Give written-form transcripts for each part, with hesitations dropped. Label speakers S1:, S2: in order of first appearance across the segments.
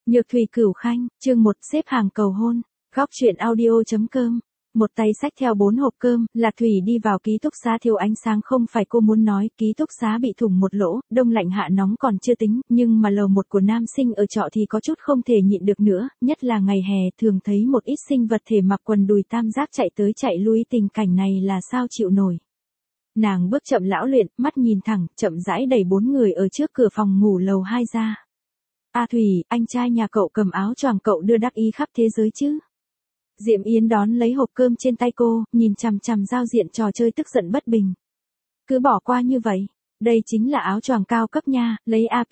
S1: Nhược thủy cửu khanh, chương 1 xếp hàng cầu hôn, góc truyện audio.com. Một tay xách theo 4 hộp cơm, Lạc Thủy đi vào ký túc xá thiếu ánh sáng. Không phải cô muốn nói, ký túc xá bị thủng một lỗ, đông lạnh hạ nóng còn chưa tính, nhưng mà lầu 1 của nam sinh ở trọ thì có chút không thể nhịn được nữa, nhất là ngày hè thường thấy một ít sinh vật thể mặc quần đùi tam giác chạy tới chạy lui, tình cảnh này là sao chịu nổi. Nàng bước chậm lão luyện, mắt nhìn thẳng, chậm rãi đẩy 4 người ở trước cửa phòng ngủ lầu 2 ra. A Thủy, anh trai nhà cậu cầm áo choàng cậu đưa đắc ý khắp thế giới chứ? Diệm Yến đón lấy hộp cơm trên tay cô, nhìn chằm chằm giao diện trò chơi tức giận bất bình. Cứ bỏ qua như vậy, đây chính là áo choàng cao cấp nha, lấy AP.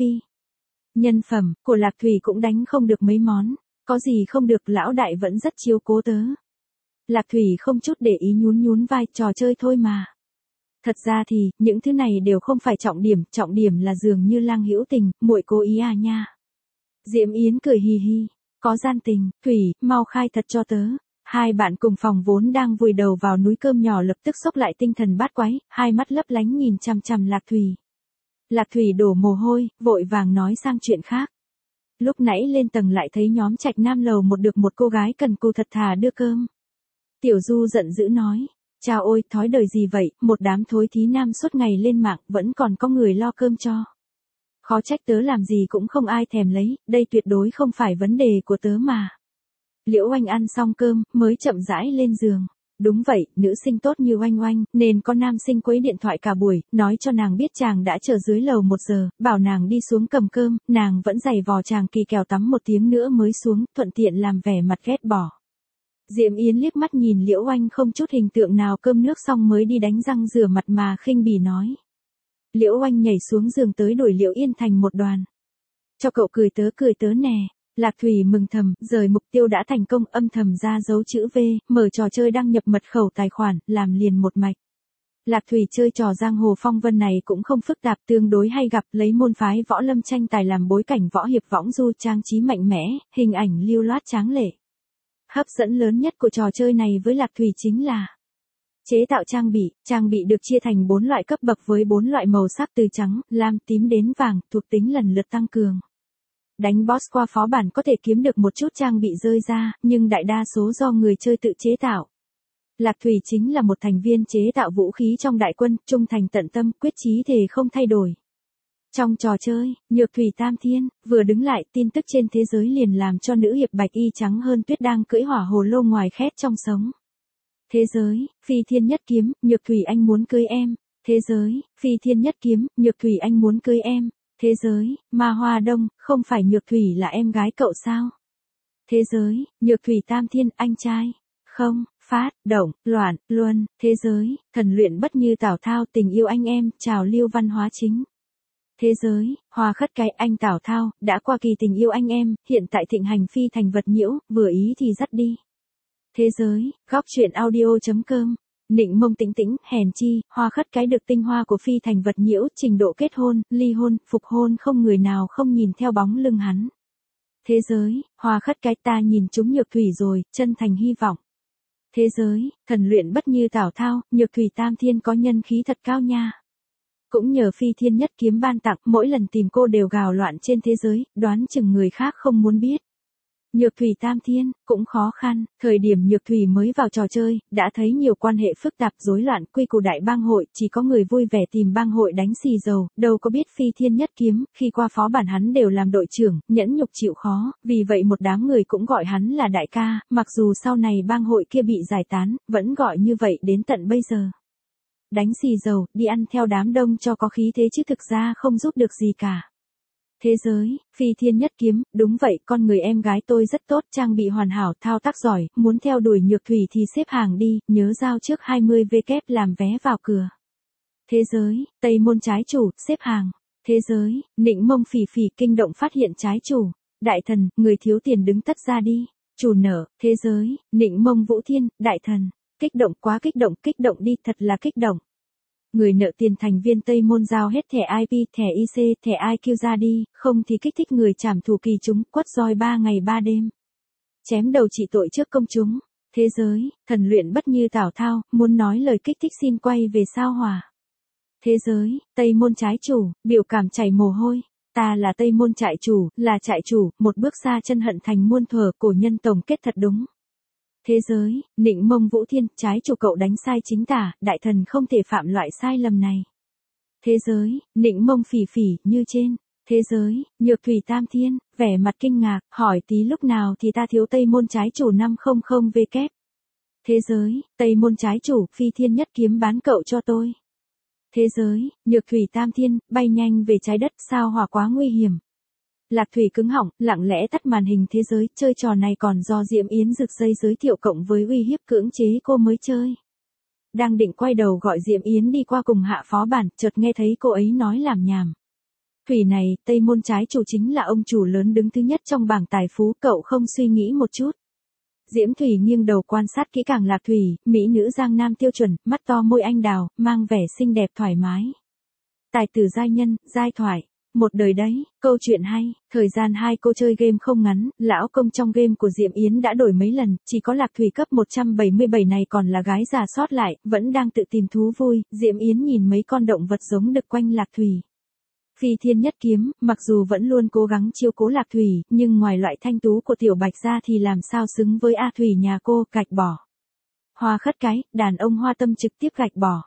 S1: Nhân phẩm của Lạc Thủy cũng đánh không được mấy món, có gì không được, lão đại vẫn rất chiếu cố tớ. Lạc Thủy không chút để ý nhún nhún vai, trò chơi thôi mà. Thật ra thì, những thứ này đều không phải trọng điểm là dường như Lang hữu tình, muội cố ý à nha. Diệm Yến cười hì hì, có gian tình, Thủy, mau khai thật cho tớ. Hai bạn cùng phòng vốn đang vùi đầu vào núi cơm nhỏ lập tức xốc lại tinh thần bát quái, hai mắt lấp lánh nhìn chằm chằm Lạc Thủy. Lạc Thủy đổ mồ hôi, vội vàng nói sang chuyện khác. Lúc nãy lên tầng lại thấy nhóm Trạch Nam lầu 1 được một cô gái cần cù thật thà đưa cơm. Tiểu Du giận dữ nói, chao ôi, thói đời gì vậy, một đám thối thí nam suốt ngày lên mạng vẫn còn có người lo cơm cho. Khó trách tớ làm gì cũng không ai thèm lấy, đây tuyệt đối không phải vấn đề của tớ mà. Liễu Oanh ăn xong cơm, mới chậm rãi lên giường. Đúng vậy, nữ sinh tốt như Oanh Oanh, nên có nam sinh quấy điện thoại cả buổi, nói cho nàng biết chàng đã chờ dưới lầu 1 giờ, bảo nàng đi xuống cầm cơm, nàng vẫn giày vò chàng kỳ kèo tắm 1 tiếng nữa mới xuống, thuận tiện làm vẻ mặt ghét bỏ. Diệm Yến liếc mắt nhìn Liễu Oanh không chút hình tượng nào, cơm nước xong mới đi đánh răng rửa mặt mà khinh bỉ nói. Liễu Oanh nhảy xuống giường tới đuổi Liễu Yên thành một đoàn. Cho cậu cười tớ nè. Lạc Thủy mừng thầm, rời mục tiêu đã thành công, âm thầm ra dấu chữ V, mở trò chơi đăng nhập mật khẩu tài khoản, làm liền một mạch. Lạc Thủy chơi trò giang hồ phong vân này cũng không phức tạp, tương đối hay gặp, lấy môn phái võ lâm tranh tài làm bối cảnh, võ hiệp võng du trang trí mạnh mẽ, hình ảnh lưu loát tráng lệ. Hấp dẫn lớn nhất của trò chơi này với Lạc Thủy chính là chế tạo trang bị được chia thành 4 loại cấp bậc với 4 loại màu sắc từ trắng, lam, tím đến vàng, thuộc tính lần lượt tăng cường. Đánh boss qua phó bản có thể kiếm được một chút trang bị rơi ra, nhưng đại đa số do người chơi tự chế tạo. Lạc Thủy chính là một thành viên chế tạo vũ khí trong đại quân, trung thành tận tâm, quyết chí thề không thay đổi. Trong trò chơi, Nhược Thủy Tam Thiên, vừa đứng lại, tin tức trên thế giới liền làm cho nữ hiệp bạch y trắng hơn tuyết đang cưỡi hỏa hồ lô ngoài khét trong sống. Thế giới, Phi Thiên Nhất Kiếm, Nhược Thủy anh muốn cưới em. Thế giới, Phi Thiên Nhất Kiếm, Nhược Thủy anh muốn cưới em. Thế giới, Ma Hoa Đông, không phải Nhược Thủy là em gái cậu sao? Thế giới, Nhược Thủy Tam Thiên, anh trai. Không, phát, động, loạn, luân. Thế giới, thần luyện bất như Tào Thao, tình yêu anh em, trào lưu văn hóa chính. Thế giới, Hoa Khất Cái, anh Tào Thao, đã qua kỳ tình yêu anh em, hiện tại thịnh hành phi thành vật nhiễu, vừa ý thì dắt đi. Thế giới, góc truyện audio.com. Nịnh Mông Tĩnh Tĩnh, hèn chi, Hoa Khất Cái được tinh hoa của phi thành vật nhiễu, trình độ kết hôn, ly hôn, phục hôn không người nào không nhìn theo bóng lưng hắn. Thế giới, Hoa Khất Cái, ta nhìn trúng Nhược Thủy rồi, chân thành hy vọng. Thế giới, thần luyện bất như Tào Thao, Nhược Thủy Tam Thiên có nhân khí thật cao nha. Cũng nhờ Phi Thiên Nhất Kiếm ban tặng, mỗi lần tìm cô đều gào loạn trên thế giới, đoán chừng người khác không muốn biết. Nhược Thủy Tam Thiên, cũng khó khăn, thời điểm Nhược Thủy mới vào trò chơi, đã thấy nhiều quan hệ phức tạp rối loạn, quy củ đại bang hội, chỉ có người vui vẻ tìm bang hội đánh xì dầu, đâu có biết Phi Thiên Nhất Kiếm, khi qua phó bản hắn đều làm đội trưởng, nhẫn nhục chịu khó, vì vậy một đám người cũng gọi hắn là đại ca, mặc dù sau này bang hội kia bị giải tán, vẫn gọi như vậy đến tận bây giờ. Đánh xì dầu, đi ăn theo đám đông cho có khí thế chứ thực ra không giúp được gì cả. Thế giới, Phi Thiên Nhất Kiếm, đúng vậy, con người em gái tôi rất tốt, trang bị hoàn hảo, thao tác giỏi, muốn theo đuổi Nhược Thủy thì xếp hàng đi, nhớ giao trước 20W làm vé vào cửa. Thế giới, Tây Môn trái chủ, xếp hàng. Thế giới, Nịnh Mông Phỉ Phỉ kinh động phát hiện trái chủ. Đại thần, người thiếu tiền đứng tất ra đi. Chủ nợ, thế giới, Nịnh Mông Vũ Thiên, đại thần. Kích động quá kích động đi, thật là kích động. Người nợ tiền thành viên Tây Môn giao hết thẻ IP, thẻ IC, thẻ IQ ra đi, không thì kích thích người trảm thủ kỳ chúng, quất roi 3 ngày 3 đêm. Chém đầu trị tội trước công chúng. Thế giới, thần luyện bất như Tào Thao, muốn nói lời kích thích xin quay về sao hỏa. Thế giới, Tây Môn trái chủ, biểu cảm chảy mồ hôi. Ta là Tây Môn trại chủ, là trại chủ, một bước xa chân hận thành muôn thuở, cổ nhân tổng kết thật đúng. Thế giới, Nịnh Mông Vũ Thiên, trái chủ cậu đánh sai chính tả, đại thần không thể phạm loại sai lầm này. Thế giới, Nịnh Mông Phỉ Phỉ, như trên. Thế giới, Nhược Thủy Tam Thiên, vẻ mặt kinh ngạc, hỏi tí lúc nào thì ta thiếu Tây Môn trái chủ 500 W. Thế giới, Tây Môn trái chủ, Phi Thiên Nhất Kiếm bán cậu cho tôi. Thế giới, Nhược Thủy Tam Thiên, bay nhanh về trái đất, sao hỏa quá nguy hiểm. Lạc Thủy cứng họng, lặng lẽ tắt màn hình thế giới, chơi trò này còn do Diễm Yến rực dây giới thiệu cộng với uy hiếp cưỡng chế cô mới chơi. Đang định quay đầu gọi Diễm Yến đi qua cùng hạ phó bản, chợt nghe thấy cô ấy nói làm nhảm. Thủy này, Tây Môn trái chủ chính là ông chủ lớn đứng thứ nhất trong bảng tài phú, cậu không suy nghĩ một chút. Diễm Thủy nghiêng đầu quan sát kỹ càng Lạc Thủy, mỹ nữ Giang Nam tiêu chuẩn, mắt to môi anh đào, mang vẻ xinh đẹp thoải mái. Tài tử giai nhân, giai thoại. Một đời đấy, câu chuyện hay, thời gian hai cô chơi game không ngắn, lão công trong game của Diễm Yến đã đổi mấy lần, chỉ có Lạc Thủy cấp 177 này còn là gái già sót lại, vẫn đang tự tìm thú vui, Diễm Yến nhìn mấy con động vật giống đực quanh Lạc Thủy. Phi Thiên Nhất Kiếm, mặc dù vẫn luôn cố gắng chiêu cố Lạc Thủy, nhưng ngoài loại thanh tú của Tiểu Bạch ra thì làm sao xứng với A Thủy nhà cô, gạch bỏ. Hoa khất cái, đàn ông hoa tâm trực tiếp gạch bỏ.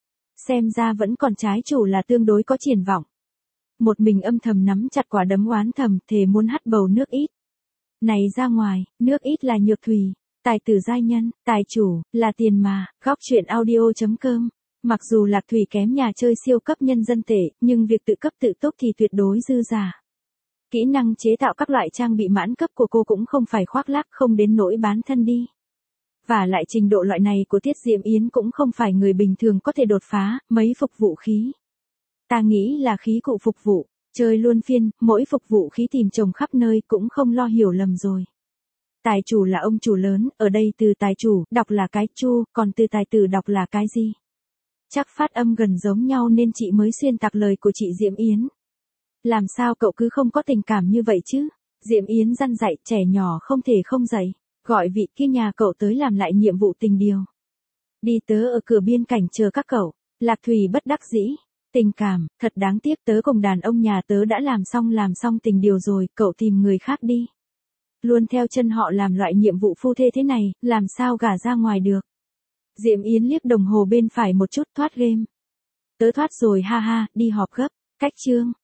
S1: Xem ra vẫn còn trái chủ là tương đối có triển vọng. Một mình âm thầm nắm chặt quả đấm oán thầm, thề muốn hắt bầu nước ít. Này ra ngoài, nước ít là Nhược Thủy, tài tử giai nhân, tài chủ, là tiền mà, góc truyện audio.com. Mặc dù Lạc Thủy kém nhà chơi siêu cấp nhân dân tệ, nhưng việc tự cấp tự túc thì tuyệt đối dư giả. Kỹ năng chế tạo các loại trang bị mãn cấp của cô cũng không phải khoác lác, không đến nỗi bán thân đi. Và lại trình độ loại này của Tiết Diễm Yến cũng không phải người bình thường có thể đột phá, mấy phục vụ khí. Ta nghĩ là khí cụ phục vụ, chơi luôn phiên, mỗi phục vụ khí tìm chồng khắp nơi cũng không lo hiểu lầm rồi. Tài chủ là ông chủ lớn, ở đây từ tài chủ, đọc là cái chu, còn từ tài tử đọc là cái gì? Chắc phát âm gần giống nhau nên chị mới xuyên tạc lời của chị Diễm Yến. Làm sao cậu cứ không có tình cảm như vậy chứ? Diễm Yến răn dạy, trẻ nhỏ không thể không dạy. Gọi vị kia nhà cậu tới làm lại nhiệm vụ tình điều. Đi tớ ở cửa biên cảnh chờ các cậu. Lạc Thủy bất đắc dĩ. Tình cảm, thật đáng tiếc, tớ cùng đàn ông nhà tớ đã làm xong tình điều rồi, cậu tìm người khác đi. Luôn theo chân họ làm loại nhiệm vụ phu thê thế này, làm sao gả ra ngoài được. Diễm Yến liếc đồng hồ bên phải một chút, thoát game. Tớ thoát rồi ha ha, đi họp gấp, cách chương.